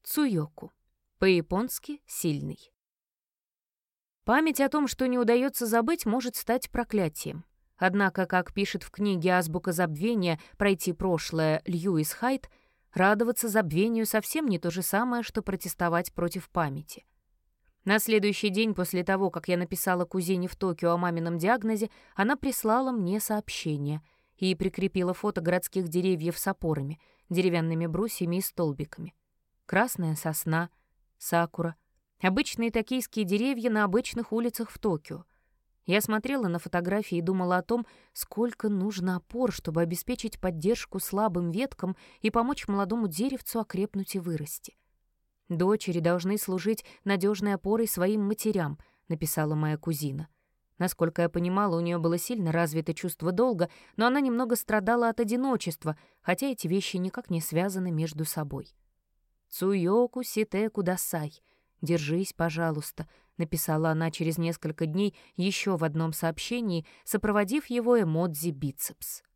Цуёку. По-японски «сильный». Память о том, что не удается забыть, может стать проклятием. Однако, как пишет в книге «Азбука забвения. Пройти прошлое» Льюис Хайт, радоваться забвению совсем не то же самое, что протестовать против памяти. На следующий день после того, как я написала кузине в Токио о мамином диагнозе, она прислала мне сообщение и прикрепила фото городских деревьев с опорами, деревянными брусьями и столбиками. Красная сосна, сакура, обычные токийские деревья на обычных улицах в Токио. Я смотрела на фотографии и думала о том, сколько нужно опор, чтобы обеспечить поддержку слабым веткам и помочь молодому деревцу окрепнуть и вырасти. «Дочери должны служить надежной опорой своим матерям», — написала моя кузина. Насколько я понимала, у нее было сильно развито чувство долга, но она немного страдала от одиночества, хотя эти вещи никак не связаны между собой. «Цуёку сите кудасай. Держись, пожалуйста», — написала она через несколько дней еще в одном сообщении, сопроводив его эмодзи бицепс.